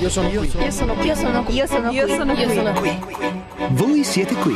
Io sono qui. Io sono qui. Io sono qui. Io sono qui. Io sono qui. Io sono qui. Voi siete qui.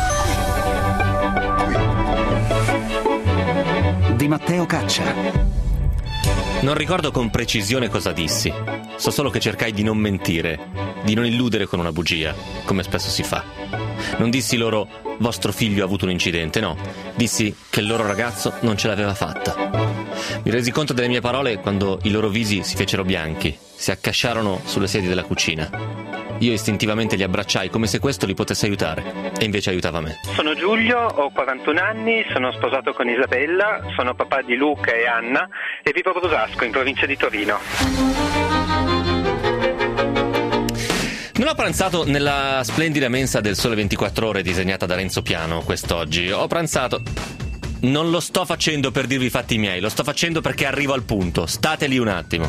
Di Matteo Caccia. Non ricordo con precisione cosa dissi. So solo che cercai di non mentire, di non illudere con una bugia, come spesso si fa. Non dissi loro vostro figlio ha avuto un incidente, no. Dissi che il loro ragazzo non ce l'aveva fatta. Mi resi conto delle mie parole quando i loro visi si fecero bianchi, si accasciarono sulle sedie della cucina. Io istintivamente li abbracciai come se questo li potesse aiutare, e invece aiutava me. Sono Giulio, ho 41 anni, sono sposato con Isabella, sono papà di Luca e Anna e vivo a Brusasco, in provincia di Torino. Non ho pranzato nella splendida mensa del Sole 24 Ore disegnata da Renzo Piano quest'oggi. Ho pranzato... Non lo sto facendo per dirvi i fatti miei, lo sto facendo perché arrivo al punto. State lì un attimo.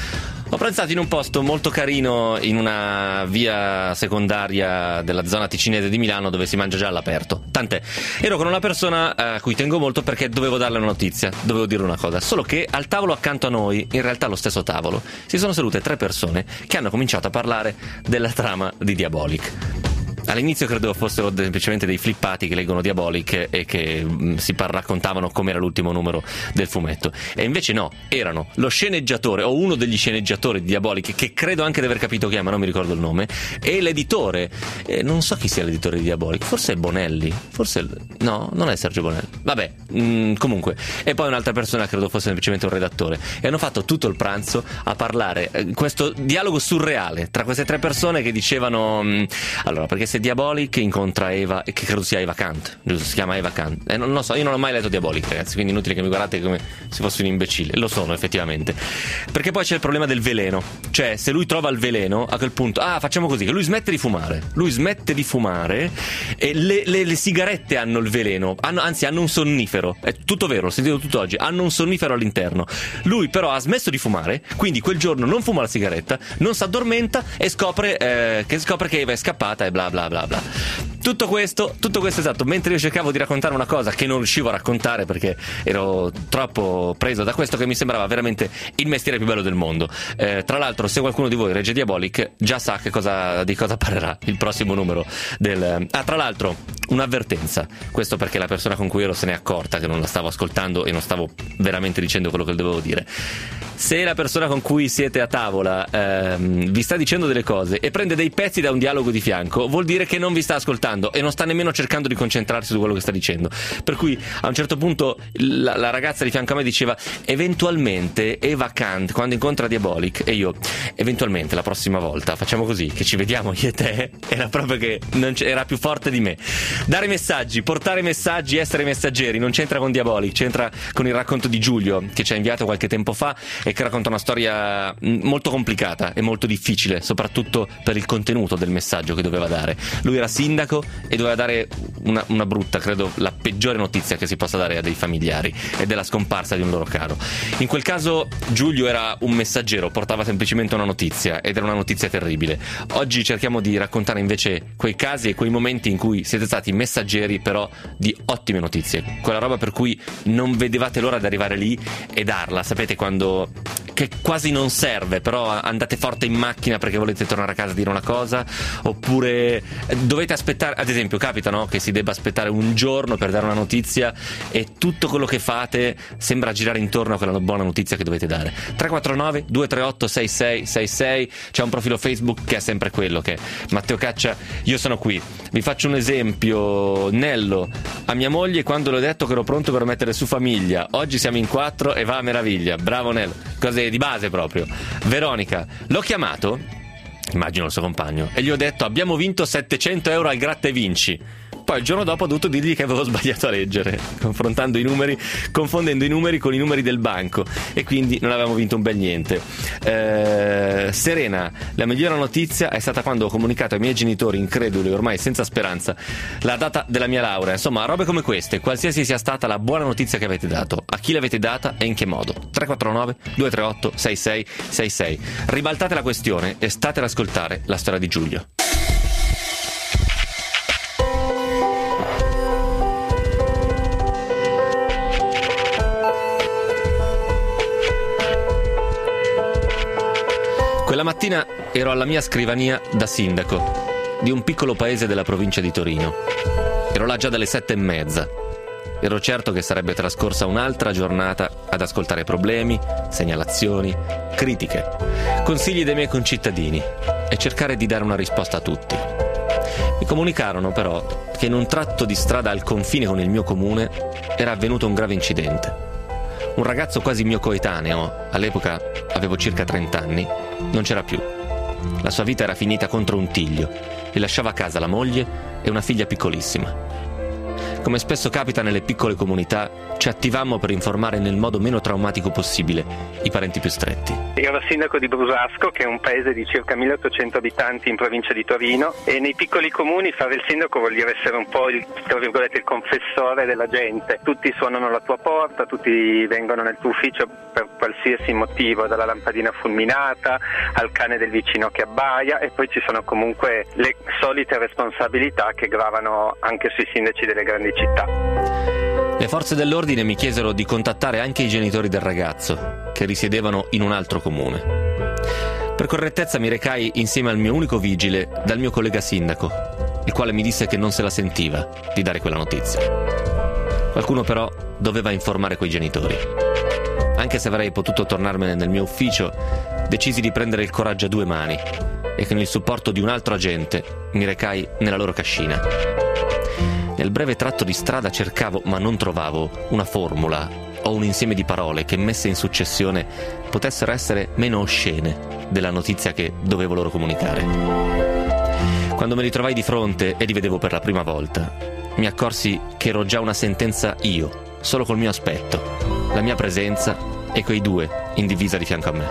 Ho pranzato in un posto molto carino in una via secondaria della zona ticinese di Milano dove si mangia già all'aperto. Tant'è, ero con una persona a cui tengo molto perché dovevo darle una notizia, dovevo dire una cosa. Solo che al tavolo accanto a noi, in realtà allo stesso tavolo, si sono sedute 3 persone che hanno cominciato a parlare della trama di Diabolic. All'inizio credevo fossero semplicemente dei flippati che leggono Diabolic e che raccontavano com'era l'ultimo numero del fumetto. E invece no, erano lo sceneggiatore o uno degli sceneggiatori di Diabolic, che credo anche di aver capito chi è, ma non mi ricordo il nome, e l'editore. Non so chi sia l'editore di Diabolic, forse è Bonelli, forse no, non è Sergio Bonelli. Vabbè, comunque. E poi un'altra persona credo fosse semplicemente un redattore. E hanno fatto tutto il pranzo a parlare questo dialogo surreale tra queste 3 persone che dicevano allora, perché se Diabolic incontra Eva, che credo sia Eva Kant, giusto? Si chiama Eva Kant. Non lo so, io non ho mai letto Diabolic, ragazzi, quindi inutile che mi guardate come se fossi un imbecille. Lo sono, effettivamente. Perché poi c'è il problema del veleno. Cioè, se lui trova il veleno, a quel punto, facciamo così, che lui smette di fumare. Lui smette di fumare e le sigarette hanno il veleno, anzi hanno un sonnifero. È tutto vero, l'ho sentito tutto oggi. Hanno un sonnifero all'interno. Lui però ha smesso di fumare, quindi quel giorno non fuma la sigaretta, non si addormenta e scopre che Eva è scappata e bla bla bla bla. Tutto questo esatto, mentre io cercavo di raccontare una cosa che non riuscivo a raccontare perché ero troppo preso da questo che mi sembrava veramente il mestiere più bello del mondo. Tra l'altro, se qualcuno di voi legge Diabolic già sa di cosa parlerà il prossimo numero del... tra l'altro, un'avvertenza, questo perché la persona con cui ero se n'è accorta che non la stavo ascoltando e non stavo veramente dicendo quello che dovevo dire. Se la persona con cui siete a tavola vi sta dicendo delle cose e prende dei pezzi da un dialogo di fianco, vuol dire che non vi sta ascoltando e non sta nemmeno cercando di concentrarsi su quello che sta dicendo. Per cui a un certo punto la ragazza di fianco a me diceva eventualmente Eva Kant quando incontra Diabolic, e io eventualmente la prossima volta facciamo così che ci vediamo io e te, era proprio che era più forte di me. Dare messaggi, portare messaggi, essere messaggeri non c'entra con Diabolic, c'entra con il racconto di Giulio che ci ha inviato qualche tempo fa e che racconta una storia molto complicata e molto difficile, soprattutto per il contenuto del messaggio che doveva dare. Lui era sindaco e doveva dare una brutta, credo la peggiore notizia che si possa dare a dei familiari, ed è la scomparsa di un loro caro. In quel caso Giulio era un messaggero, portava semplicemente una notizia ed era una notizia terribile. Oggi cerchiamo di raccontare invece quei casi e quei momenti in cui siete stati messaggeri però di ottime notizie, quella roba per cui non vedevate l'ora di arrivare lì e darla, sapete, quando che quasi non serve, però andate forte in macchina perché volete tornare a casa a dire una cosa, oppure dovete aspettare, ad esempio capita, no, che si debba aspettare un giorno per dare una notizia e tutto quello che fate sembra girare intorno a quella buona notizia che dovete dare. 349 238 6666, c'è un profilo Facebook che è sempre quello, che è Matteo Caccia, io sono qui. Vi faccio un esempio: Nello, a mia moglie quando le ho detto che ero pronto per mettere su famiglia, oggi siamo in 4 e va a meraviglia, bravo Nello, cose di base proprio. Veronica, l'ho chiamato, immagino il suo compagno, e gli ho detto abbiamo vinto 700 euro al gratta e vinci. Poi il giorno dopo ho dovuto dirgli che avevo sbagliato a leggere, confondendo i numeri con i numeri del banco, e quindi non avevamo vinto un bel niente. Serena, la migliore notizia è stata quando ho comunicato ai miei genitori, increduli ormai senza speranza, la data della mia laurea. Insomma, robe come queste, qualsiasi sia stata la buona notizia che avete dato, a chi l'avete data e in che modo. 349 238 6666. Ribaltate la questione e state ad ascoltare la storia di Giulio. Quella mattina ero alla mia scrivania da sindaco di un piccolo paese della provincia di Torino. Ero là già dalle 7:30. Ero certo che sarebbe trascorsa un'altra giornata ad ascoltare problemi, segnalazioni, critiche, consigli dei miei concittadini e cercare di dare una risposta a tutti. Mi comunicarono però che in un tratto di strada al confine con il mio comune era avvenuto un grave incidente. Un ragazzo quasi mio coetaneo, all'epoca avevo circa 30 anni, non c'era più. La sua vita era finita contro un tiglio e lasciava a casa la moglie e una figlia piccolissima. Come spesso capita nelle piccole comunità, ci attivammo per informare nel modo meno traumatico possibile i parenti più stretti. Io ero sindaco di Brusasco, che è un paese di circa 1800 abitanti in provincia di Torino, e nei piccoli comuni fare il sindaco vuol dire essere un po' il confessore della gente. Tutti suonano la tua porta, tutti vengono nel tuo ufficio per qualsiasi motivo, dalla lampadina fulminata al cane del vicino che abbaia, e poi ci sono comunque le solite responsabilità che gravano anche sui sindaci delle grandi città. Le forze dell'ordine mi chiesero di contattare anche i genitori del ragazzo, che risiedevano in un altro comune. Per correttezza mi recai insieme al mio unico vigile dal mio collega sindaco, il quale mi disse che non se la sentiva di dare quella notizia. Qualcuno però doveva informare quei genitori. Anche se avrei potuto tornarmene nel mio ufficio, decisi di prendere il coraggio a due mani e con il supporto di un altro agente mi recai nella loro cascina. Nel breve tratto di strada cercavo, ma non trovavo, una formula o un insieme di parole che, messe in successione, potessero essere meno oscene della notizia che dovevo loro comunicare. Quando me li trovai di fronte e li vedevo per la prima volta, mi accorsi che ero già una sentenza io, solo col mio aspetto, la mia presenza e quei due in divisa di fianco a me.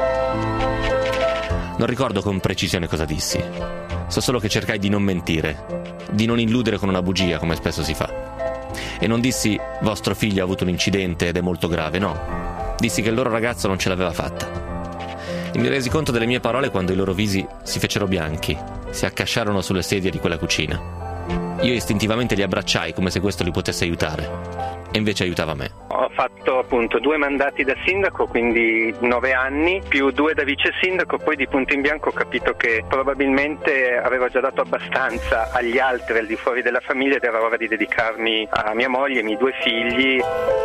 Non ricordo con precisione cosa dissi. So solo che cercai di non mentire, di non illudere con una bugia come spesso si fa. E non dissi vostro figlio ha avuto un incidente ed è molto grave, no. Dissi che il loro ragazzo non ce l'aveva fatta. E mi resi conto delle mie parole quando i loro visi si fecero bianchi, si accasciarono sulle sedie di quella cucina. Io istintivamente li abbracciai come se questo li potesse aiutare. E invece aiutava me. Ho fatto appunto 2 mandati da sindaco, quindi 9 anni, più 2 da vice sindaco, poi di punto in bianco ho capito che probabilmente avevo già dato abbastanza agli altri al di fuori della famiglia ed era ora di dedicarmi a mia moglie e ai miei 2 figli.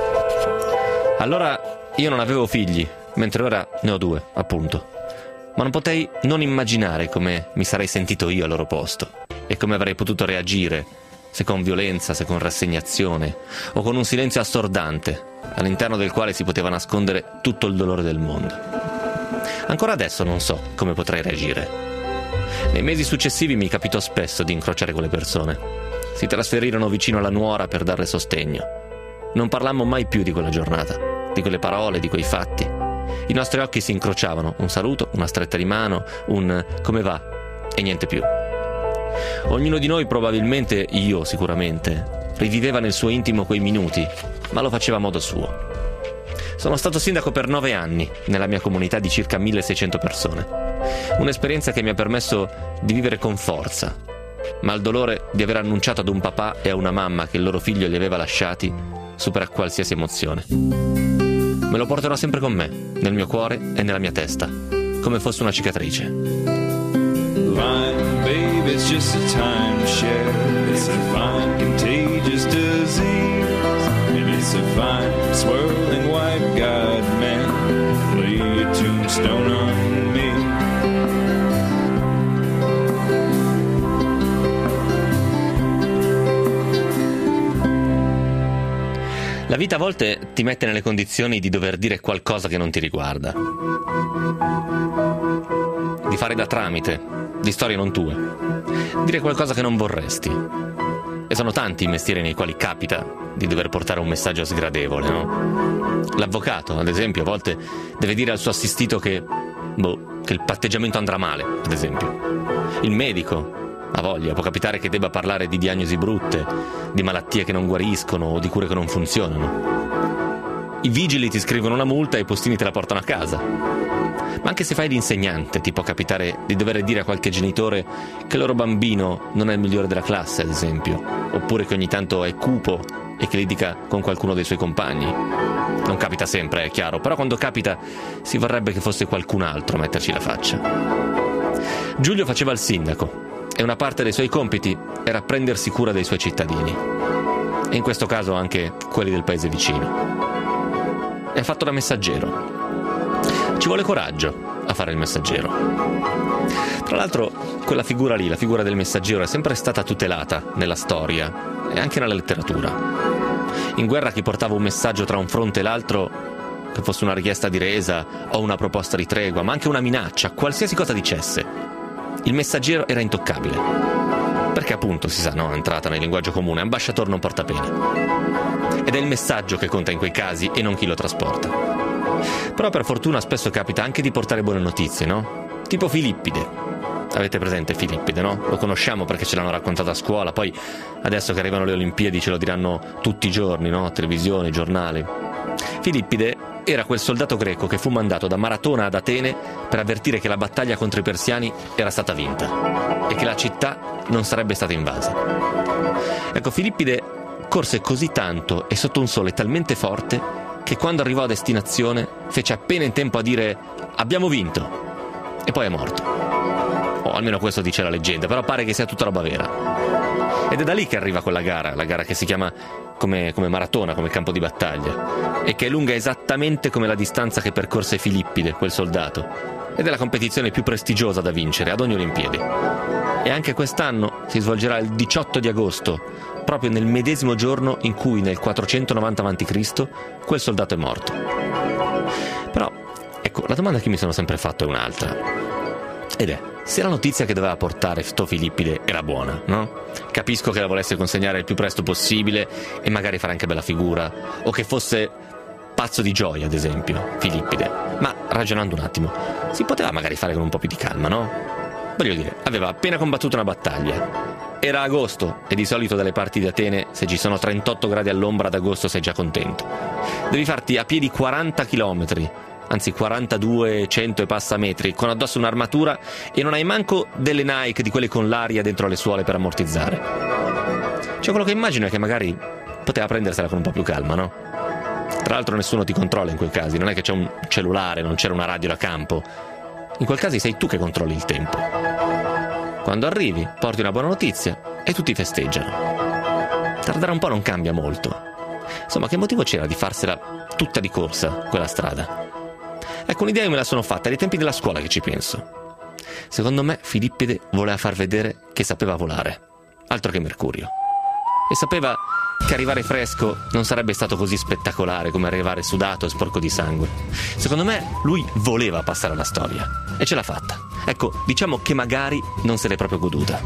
Allora io non avevo figli, mentre ora ne ho 2, appunto. Ma non potei non immaginare come mi sarei sentito io al loro posto e come avrei potuto reagire, se con violenza, se con rassegnazione o con un silenzio assordante all'interno del quale si poteva nascondere tutto il dolore del mondo. Ancora adesso non so come potrei reagire. Nei mesi successivi mi capitò spesso di incrociare quelle persone. Si trasferirono vicino alla nuora per darle sostegno. Non parlammo mai più di quella giornata, di quelle parole, di quei fatti. I nostri occhi si incrociavano, un saluto, una stretta di mano, un come va e niente più. Ognuno di noi, probabilmente io sicuramente, riviveva nel suo intimo quei minuti, ma lo faceva a modo suo. Sono stato sindaco per 9 anni nella mia comunità di circa 1600 persone. Un'esperienza che mi ha permesso di vivere con forza, ma il dolore di aver annunciato ad un papà e a una mamma che il loro figlio li aveva lasciati supera qualsiasi emozione. Me lo porterò sempre con me, nel mio cuore e nella mia testa, come fosse una cicatrice. Fine, babe, it's just a timeshare. It's a fine, contagious disease. And it's a fine, swirling white god man. Lay a tombstone on me. La vita a volte ti mette nelle condizioni di dover dire qualcosa che non ti riguarda. Di fare da tramite, di storie non tue. Dire qualcosa che non vorresti. E sono tanti i mestieri nei quali capita di dover portare un messaggio sgradevole, no? L'avvocato, ad esempio, a volte deve dire al suo assistito che il patteggiamento andrà male, ad esempio. Il medico, a voglia, può capitare che debba parlare di diagnosi brutte, di malattie che non guariscono o di cure che non funzionano. I vigili ti scrivono una multa e i postini te la portano a casa. Ma anche se fai l'insegnante ti può capitare di dover dire a qualche genitore che il loro bambino non è il migliore della classe, ad esempio, oppure che ogni tanto è cupo e che litiga con qualcuno dei suoi compagni. Non capita sempre, è chiaro, però quando capita si vorrebbe che fosse qualcun altro a metterci la faccia. Giulio faceva il sindaco e una parte dei suoi compiti era prendersi cura dei suoi cittadini, e in questo caso anche quelli del paese vicino. E ha fatto da messaggero. Ci vuole coraggio a fare il messaggero. Tra l'altro, quella figura lì, la figura del messaggero, è sempre stata tutelata nella storia e anche nella letteratura. In guerra chi portava un messaggio tra un fronte e l'altro, che fosse una richiesta di resa o una proposta di tregua, ma anche una minaccia, qualsiasi cosa dicesse, il messaggero era intoccabile. Perché appunto, si sa, no, entrata nel linguaggio comune, ambasciator non porta pena. Ed è il messaggio che conta in quei casi e non chi lo trasporta. Però per fortuna spesso capita anche di portare buone notizie, no? Tipo Filippide. Avete presente Filippide, no? Lo conosciamo perché ce l'hanno raccontato a scuola, poi adesso che arrivano le Olimpiadi ce lo diranno tutti i giorni, no? Televisioni, giornali. Filippide era quel soldato greco che fu mandato da Maratona ad Atene per avvertire che la battaglia contro i persiani era stata vinta e che la città non sarebbe stata invasa. Ecco, Filippide corse così tanto e sotto un sole talmente forte che quando arrivò a destinazione fece appena in tempo a dire «abbiamo vinto» e poi è morto. O almeno questo dice la leggenda, però pare che sia tutta roba vera. Ed è da lì che arriva quella gara, la gara che si chiama come maratona, come campo di battaglia, e che è lunga esattamente come la distanza che percorse Filippide, quel soldato, ed è la competizione più prestigiosa da vincere ad ogni Olimpiadi. E anche quest'anno si svolgerà il 18 di agosto, proprio nel medesimo giorno in cui nel 490 a.C. quel soldato è morto. Però, ecco, la domanda che mi sono sempre fatto è un'altra. Ed è, se la notizia che doveva portare sto Filippide era buona, no? Capisco che la volesse consegnare il più presto possibile e magari fare anche bella figura, o che fosse pazzo di gioia, ad esempio, Filippide. Ma, ragionando un attimo, si poteva magari fare con un po' più di calma, no? Voglio dire, aveva appena combattuto una battaglia. Era agosto e di solito dalle parti di Atene, se ci sono 38 gradi all'ombra ad agosto sei già contento. Devi farti a piedi 40 chilometri, anzi 42, 100 e passa metri, con addosso un'armatura e non hai manco delle Nike di quelle con l'aria dentro le suole per ammortizzare. Cioè, quello che immagino è che magari poteva prendersela con un po' più calma, no? Tra l'altro nessuno ti controlla in quei casi, non è che c'è un cellulare, non c'era una radio da campo. In quel caso sei tu che controlli il tempo. Quando arrivi, porti una buona notizia e tutti festeggiano. Tardare un po' non cambia molto. Insomma, che motivo c'era di farsela tutta di corsa, quella strada? Ecco, un'idea io me la sono fatta, ai tempi della scuola che ci penso. Secondo me Filippide voleva far vedere che sapeva volare, altro che Mercurio. E sapeva che arrivare fresco non sarebbe stato così spettacolare come arrivare sudato e sporco di sangue. Secondo me lui voleva passare alla storia e ce l'ha fatta. Ecco, diciamo che magari non se l'è proprio goduta.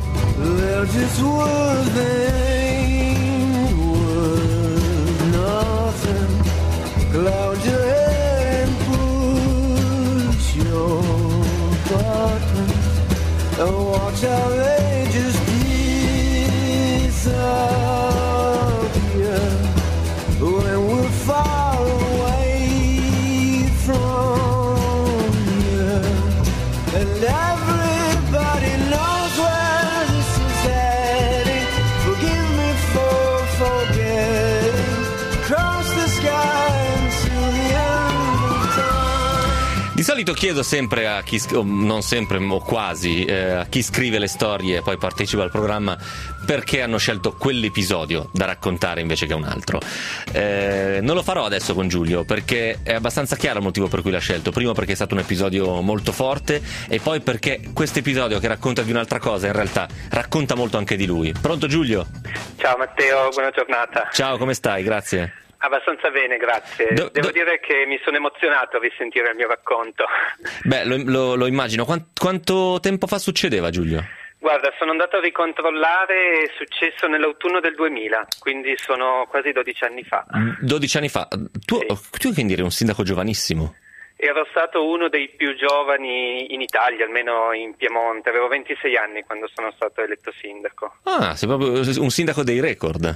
Di solito chiedo sempre a chi, non sempre o quasi, a chi scrive le storie e poi partecipa al programma perché hanno scelto quell'episodio da raccontare invece che un altro. Non lo farò adesso con Giulio perché è abbastanza chiaro il motivo per cui l'ha scelto. Primo perché è stato un episodio molto forte e poi perché questo episodio che racconta di un'altra cosa in realtà racconta molto anche di lui. Pronto Giulio? Ciao Matteo, buona giornata. Ciao, come stai? Grazie. Abbastanza bene, grazie. Devo dire che mi sono emozionato a risentire il mio racconto. Beh, lo immagino. Quanto tempo fa succedeva, Giulio? Guarda, sono andato a ricontrollare, è successo nell'autunno del 2000, quindi sono quasi 12 anni fa. 12 anni fa? Tu quindi eri un sindaco giovanissimo? Ero stato uno dei più giovani in Italia, almeno in Piemonte. Avevo 26 anni quando sono stato eletto sindaco. Ah, sei proprio un sindaco dei record.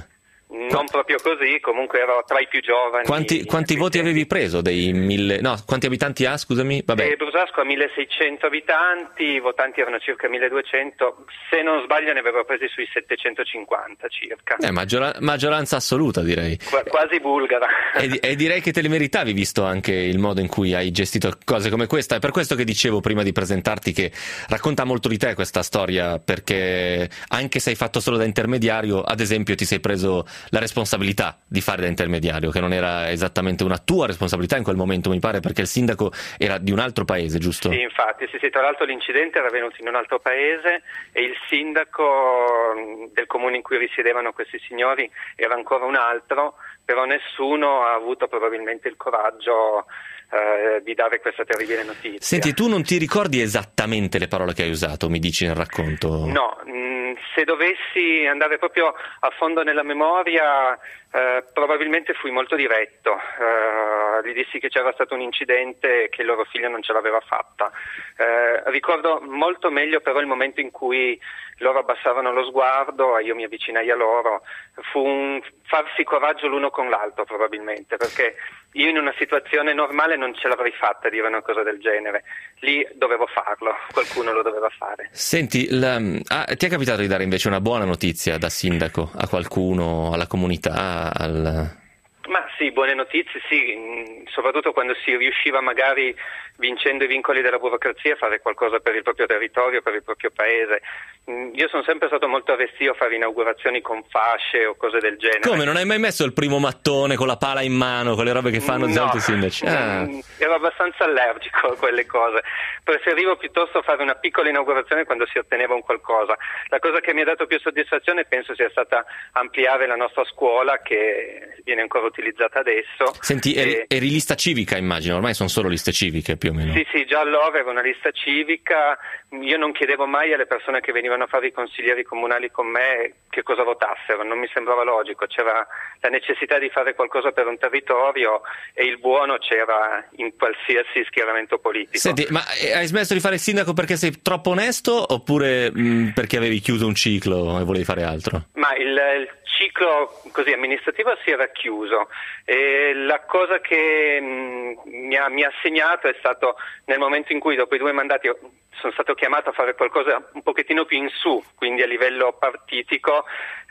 Non proprio così, comunque ero tra i più giovani. Quanti voti avevi preso dei 1000? No, quanti abitanti ha, scusami? Vabbè. Brusasco ha 1600 abitanti, i votanti erano circa 1200, se non sbaglio ne avevo presi sui 750 circa. Maggioranza assoluta, direi. Quasi bulgara. E direi che te li meritavi, visto anche il modo in cui hai gestito cose come questa. È per questo che dicevo prima di presentarti che racconta molto di te questa storia, perché anche se hai fatto solo da intermediario, ad esempio ti sei preso la responsabilità di fare da intermediario, che non era esattamente una tua responsabilità in quel momento, mi pare, perché il sindaco era di un altro paese, giusto? Sì, infatti, sì, tra l'altro l'incidente era avvenuto in un altro paese e il sindaco del comune in cui risiedevano questi signori era ancora un altro, però nessuno ha avuto probabilmente il coraggio di dare questa terribile notizia. Senti, tu non ti ricordi esattamente le parole che hai usato, mi dici nel racconto? No, se dovessi andare proprio a fondo nella memoria, probabilmente fui molto diretto. Gli dissi che c'era stato un incidente e che il loro figlio non ce l'aveva fatta. Ricordo molto meglio però il momento in cui loro abbassarono lo sguardo e io mi avvicinai a loro. Fu un farsi coraggio l'uno con l'altro probabilmente, perché io in una situazione normale non ce l'avrei fatta a dire una cosa del genere. Lì dovevo farlo, qualcuno lo doveva fare. Senti, ti è capitato di dare invece una buona notizia da sindaco a qualcuno, alla comunità, Ma sì, buone notizie, sì, soprattutto quando si riusciva magari vincendo i vincoli della burocrazia a fare qualcosa per il proprio territorio, per il proprio paese. Io sono sempre stato molto restio a fare inaugurazioni con fasce o cose del genere. Come? Non hai mai messo il primo mattone con la pala in mano, con le robe che fanno no, altri sindaci? Ero abbastanza allergico a quelle cose. Preferivo piuttosto fare una piccola inaugurazione quando si otteneva un qualcosa. La cosa che mi ha dato più soddisfazione penso sia stata ampliare la nostra scuola, che viene ancora utilizzata adesso. Senti, eri lista civica, immagino, ormai sono solo liste civiche più o meno. Sì, già allora ero una lista civica. Io non chiedevo mai alle persone che venivano a fare i consiglieri comunali con me che cosa votassero, non mi sembrava logico, c'era la necessità di fare qualcosa per un territorio e il buono c'era in qualsiasi schieramento politico. Senti, ma hai smesso di fare il sindaco perché sei troppo onesto oppure perché avevi chiuso un ciclo e volevi fare altro? Ma il ciclo così amministrativo si era chiuso e la cosa che mi ha segnato è stato nel momento in cui dopo i 2 mandati sono stato chiamato a fare qualcosa un pochettino più in su, quindi a livello partitico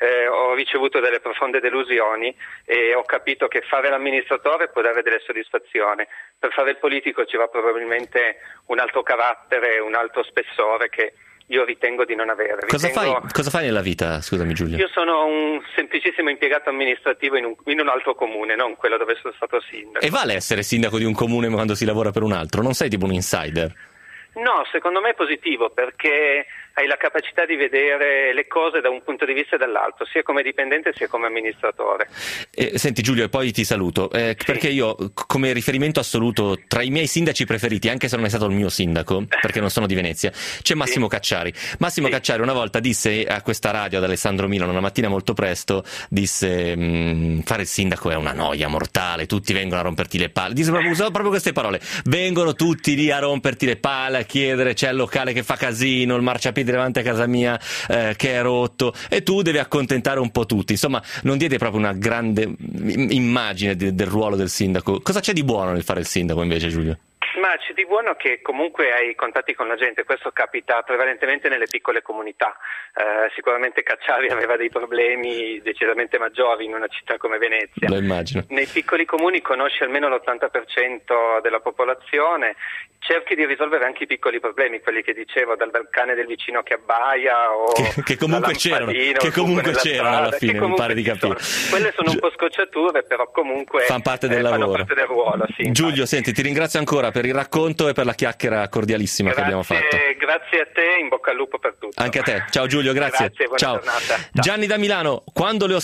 ho ricevuto delle profonde delusioni e ho capito che fare l'amministratore può dare delle soddisfazioni, per fare il politico ci va probabilmente un altro carattere, un altro spessore che io ritengo di non avere. Cosa fai nella vita, scusami Giulio? Io sono un semplicissimo impiegato amministrativo in un altro comune, non quello dove sono stato sindaco. E vale essere sindaco di un comune quando si lavora per un altro? Non sei tipo un insider? No, secondo me è positivo perché hai la capacità di vedere le cose da un punto di vista e dall'altro, sia come dipendente sia come amministratore. Senti Giulio, e poi ti saluto, sì. Perché io come riferimento assoluto tra i miei sindaci preferiti, anche se non è stato il mio sindaco, perché non sono di Venezia, c'è Massimo Cacciari. Massimo Cacciari una volta disse a questa radio ad Alessandro Milano, una mattina molto presto, disse fare il sindaco è una noia mortale, tutti vengono a romperti le palle. Usò proprio queste parole, vengono tutti lì a romperti le palle, a chiedere, c'è il locale che fa casino, il marciapiede davanti a casa mia che è rotto e tu devi accontentare un po' tutti. Insomma, non diede proprio una grande immagine del ruolo del sindaco. Cosa c'è di buono nel fare il sindaco invece, Giulio? Ma c'è di buono che comunque hai contatti con la gente, questo capita prevalentemente nelle piccole comunità. Sicuramente Cacciari aveva dei problemi decisamente maggiori in una città come Venezia. Lo immagino. Nei piccoli comuni conosci almeno l'80% della popolazione, cerchi di risolvere anche i piccoli problemi, quelli che dicevo, dal cane del vicino che abbaia o che comunque c'erano alla fine, mi pare di capire. Quelle sono un po' scocciature, però comunque fanno parte del lavoro. Fanno parte del ruolo, sì, Giulio, senti, ti ringrazio ancora per il racconto e per la chiacchiera cordialissima che abbiamo fatto. Grazie a te, in bocca al lupo per tutto. Anche a te. Ciao Giulio, grazie. Buona Ciao. giornata. Ciao. Gianni da Milano, quando ho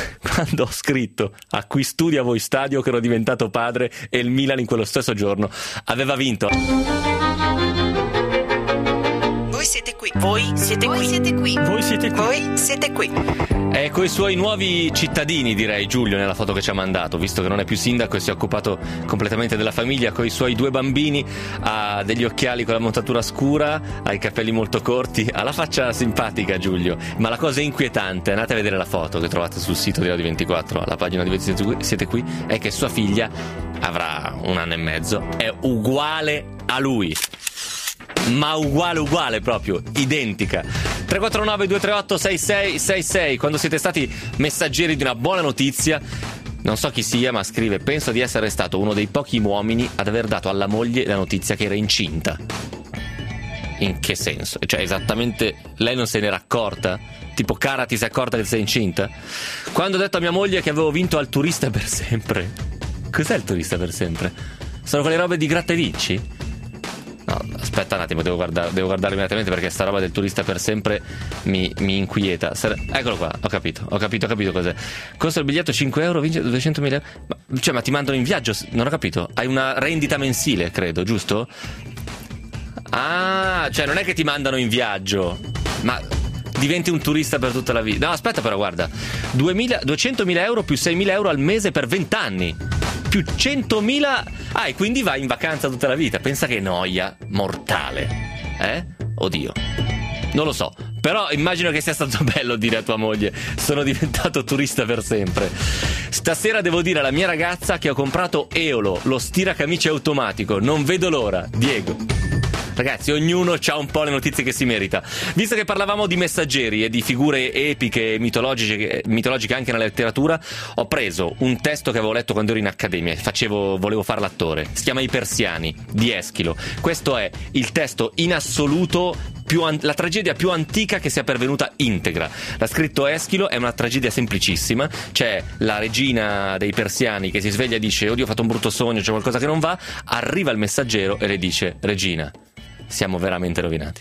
scritto a Qui Studia Voi Stadio che ero diventato padre e il Milan in quello stesso giorno aveva vinto. Voi siete qui. Voi siete qui. Siete qui. Voi siete qui. Voi siete qui. È coi suoi nuovi cittadini, direi, Giulio, nella foto che ci ha mandato, visto che non è più sindaco e si è occupato completamente della famiglia, coi suoi 2 bambini, ha degli occhiali con la montatura scura, ha i capelli molto corti, ha la faccia simpatica Giulio, ma la cosa inquietante, andate a vedere la foto che trovate sul sito di Radio 24, alla pagina di Siete Qui, è che sua figlia avrà 1 anno e mezzo, è uguale a lui. Ma uguale proprio, identica. 349-238-6666. Quando siete stati messaggeri di una buona notizia, non so chi sia, ma scrive: penso di essere stato uno dei pochi uomini ad aver dato alla moglie la notizia che era incinta. In che senso? Cioè, esattamente, lei non se n'era accorta? Tipo, cara, ti sei accorta che sei incinta? Quando ho detto a mia moglie che avevo vinto al Turista per sempre. Cos'è il Turista per sempre? Sono quelle robe di gratta e vinci? No, aspetta un attimo, devo guardare immediatamente, perché sta roba del Turista per sempre mi inquieta. Eccolo qua, ho capito cos'è. Costa il biglietto 5 euro, vince 200.000 euro. Ma ti mandano in viaggio? Non ho capito. Hai una rendita mensile, credo, giusto? Ah, cioè non è che ti mandano in viaggio, ma diventi un turista per tutta la vita. No, aspetta, però guarda, 200.000 euro più 6.000 euro al mese per 20 anni, più 100.000. E quindi vai in vacanza tutta la vita. Pensa che noia mortale. Oddio, non lo so, però immagino che sia stato bello dire a tua moglie: sono diventato turista per sempre. Stasera devo dire alla mia ragazza che ho comprato Eolo, lo stiracamici automatico. Non vedo l'ora. Diego. Ragazzi, ognuno ha un po' le notizie che si merita. Visto che parlavamo di messaggeri e di figure epiche e mitologiche anche nella letteratura, ho preso un testo che avevo letto quando ero in accademia, volevo fare l'attore. Si chiama I Persiani, di Eschilo. Questo è il testo in assoluto, la tragedia più antica che sia pervenuta integra. L'ha scritto Eschilo, è una tragedia semplicissima. C'è la regina dei Persiani che si sveglia e dice: oddio, ho fatto un brutto sogno, c'è qualcosa che non va. Arriva il messaggero e le dice: regina, siamo veramente rovinati.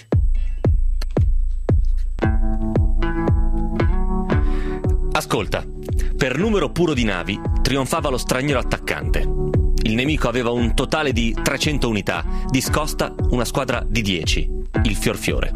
Ascolta, per numero puro di navi trionfava lo straniero attaccante. Il nemico aveva un totale di 300 unità, discosta una squadra di 10, il Fiorfiore.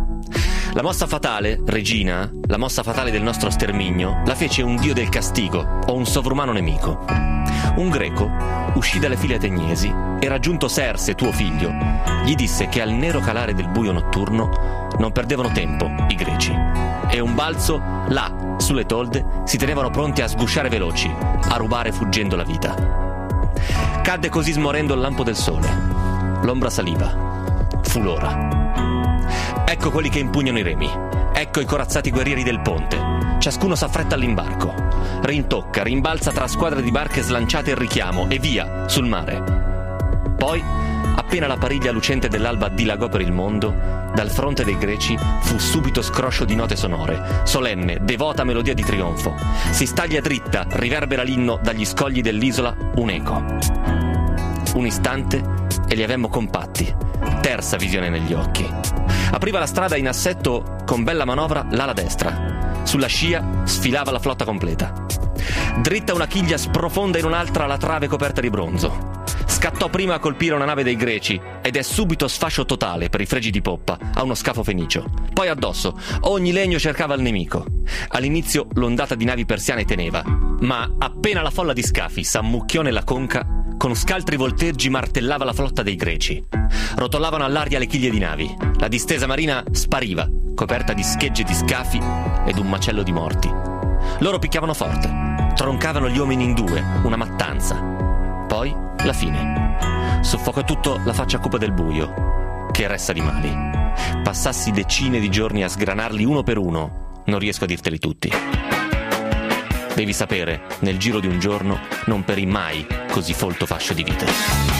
La mossa fatale, regina, la mossa fatale del nostro sterminio, la fece un dio del castigo o un sovrumano nemico. Un greco uscì dalle file ateniesi e, raggiunto Serse, tuo figlio, gli disse che al nero calare del buio notturno non perdevano tempo i greci, e un balzo là, sulle tolde, si tenevano pronti a sgusciare veloci, a rubare fuggendo la vita. Cadde così smorendo il lampo del sole. L'ombra saliva. Fu l'ora. Ecco quelli che impugnano i remi. Ecco i corazzati guerrieri del ponte. Ciascuno s'affretta all'imbarco. Rintocca, rimbalza tra squadre di barche slanciate il richiamo e via, sul mare. Poi, appena la pariglia lucente dell'alba dilagò per il mondo, dal fronte dei greci fu subito scroscio di note sonore, solenne, devota melodia di trionfo. Si staglia dritta, riverbera l'inno dagli scogli dell'isola un'eco. Un istante e li avemmo compatti. Terza visione negli occhi. Apriva la strada in assetto con bella manovra l'ala destra. Sulla scia sfilava la flotta completa. Dritta una chiglia sprofonda in un'altra la trave coperta di bronzo. Scattò prima a colpire una nave dei greci ed è subito sfascio totale per i fregi di poppa a uno scafo fenicio. Poi addosso ogni legno cercava il nemico. All'inizio l'ondata di navi persiane teneva, ma appena la folla di scafi s'ammucchiò nella conca, con scaltri volteggi martellava la flotta dei greci. Rotollavano all'aria le chiglie di navi. La distesa marina spariva, coperta di schegge di scafi ed un macello di morti. Loro picchiavano forte, troncavano gli uomini in due, una mattanza. Poi la fine. Soffocò tutto la faccia cupa del buio. Che ressa di mali. Passassi decine di giorni a sgranarli uno per uno. Non riesco a dirteli tutti. Devi sapere, nel giro di un giorno non perì mai così folto fascio di vite.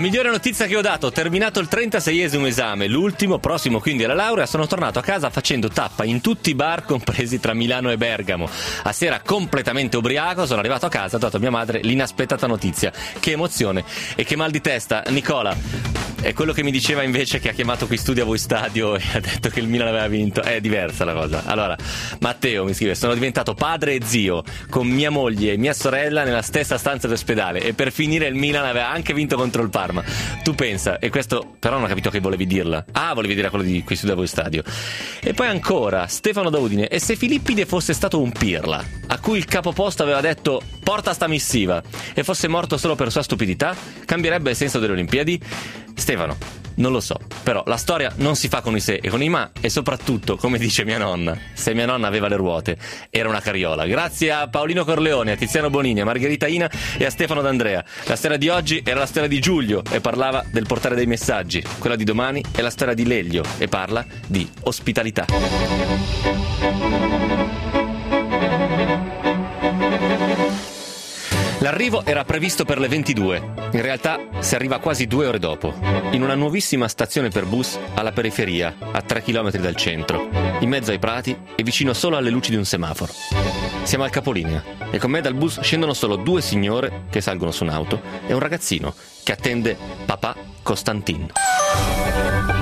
migliore notizia che ho dato: ho terminato il 36esimo esame, l'ultimo, prossimo quindi alla laurea. Sono tornato a casa facendo tappa in tutti i bar compresi tra Milano e Bergamo. A sera completamente ubriaco sono arrivato a casa, ho dato a mia madre l'inaspettata notizia. Che emozione e che mal di testa. Nicola è quello che mi diceva invece che ha chiamato qui Studio a Voi Stadio e ha detto che il Milan aveva vinto. È diversa la cosa. Allora, Matteo mi scrive: sono diventato padre e zio con mia moglie e mia sorella nella stessa stanza dell'ospedale, e per finire il Milan aveva anche vinto contro il Parma. Tu pensa, e questo però non ho capito che volevi dirla. Ah, volevi dire quello di qui Studio a Voi Stadio. E poi ancora Stefano da Udine: e se Filippide fosse stato un pirla a cui il capoposto aveva detto porta sta missiva e fosse morto solo per sua stupidità, cambierebbe il senso delle Olimpiadi? Stefano, non lo so, però la storia non si fa con i se e con i ma, e soprattutto, come dice mia nonna, se mia nonna aveva le ruote era una carriola. Grazie a Paolino Corleone, a Tiziano Bonini, a Margherita Ina e a Stefano D'Andrea. La storia di oggi era la storia di Giulio e parlava del portare dei messaggi. Quella di domani è la storia di Lelio e parla di ospitalità. L'arrivo era previsto per le 22, in realtà si arriva quasi 2 ore dopo, in una nuovissima stazione per bus alla periferia, a 3 km dal centro, in mezzo ai prati e vicino solo alle luci di un semaforo. Siamo al capolinea e con me dal bus scendono solo 2 signore che salgono su un'auto e un ragazzino che attende papà Costantin.